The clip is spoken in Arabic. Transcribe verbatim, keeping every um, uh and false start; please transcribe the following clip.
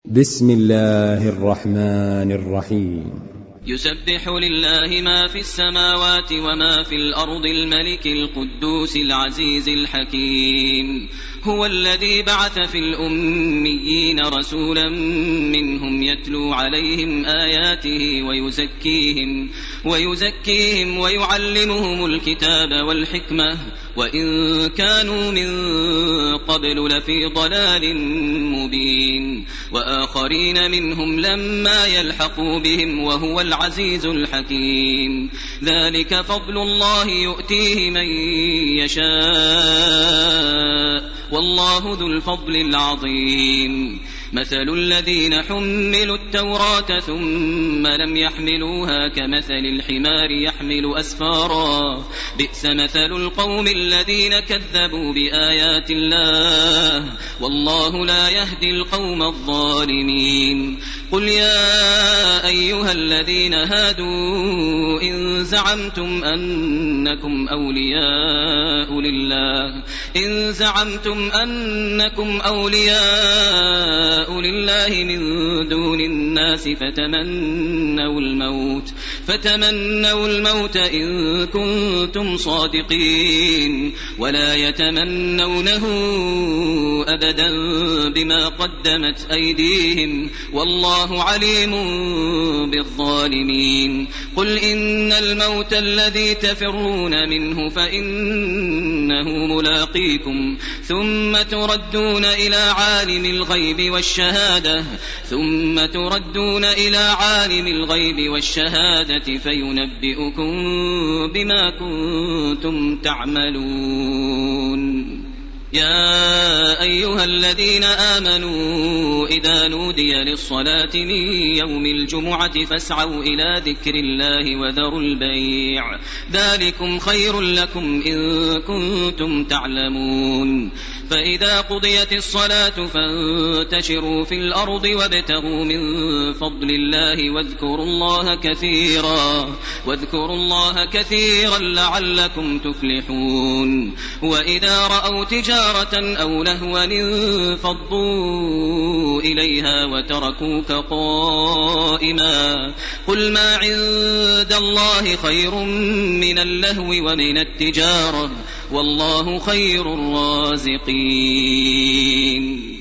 بسم الله الرحمن الرحيم. يسبح لله ما في السماوات وما في الأرض الملك القدوس العزيز الحكيم. هو الذي بعث في الأميين رسولا منهم يتلو عليهم آياته ويزكيهم, ويزكيهم ويعلمهم الكتاب والحكمة وإن كانوا من قبل لفي ضلال مبين وآخرين منهم لما يلحقوا بهم وهو العزيز الحكيم. ذلك فضل الله يؤتيه من يشاء والله ذو الفضل العظيم. مثل الذين حملوا التوراة ثم لم يحملوها كمثل الحمار يحمل أسفارا بئس مثل القوم الذين كذبوا بآيات الله والله لا يهدي القوم الظالمين. قل يا أيها الذين هادوا إن زعمتم أنكم أولياء لله إن زعمتم أنكم أولياء لله من دون الناس فتمنوا الموت فتمنوا الموت إن كنتم صادقين ولا يتمنونه أبدا بما قدمت أيديهم والله عليم بالظالمين. قل إن الموت الذي تفرون منه فإنه ملاقيكم ثم تردون إلى عالم الغيب والشهادة ثم تردون إلى عالم الغيب والشهادة فينبئكم بما كنتم تعملون. يا أيها الذين آمنوا إذا نودي للصلاة من يوم الجمعة فاسعوا إلى ذكر الله وذروا البيع ذلكم خير لكم إن كنتم تعلمون. فإذا قضيت الصلاة فانتشروا في الأرض وابتغوا من فضل الله واذكروا الله كثيرا واذكروا الله كثيرا لعلكم تفلحون. وإذا رأوا تجارة أو لهوا انفضوا إليها وتركوك قائما قل ما عند الله خير من اللهو ومن التجارة والله خير الرازقين.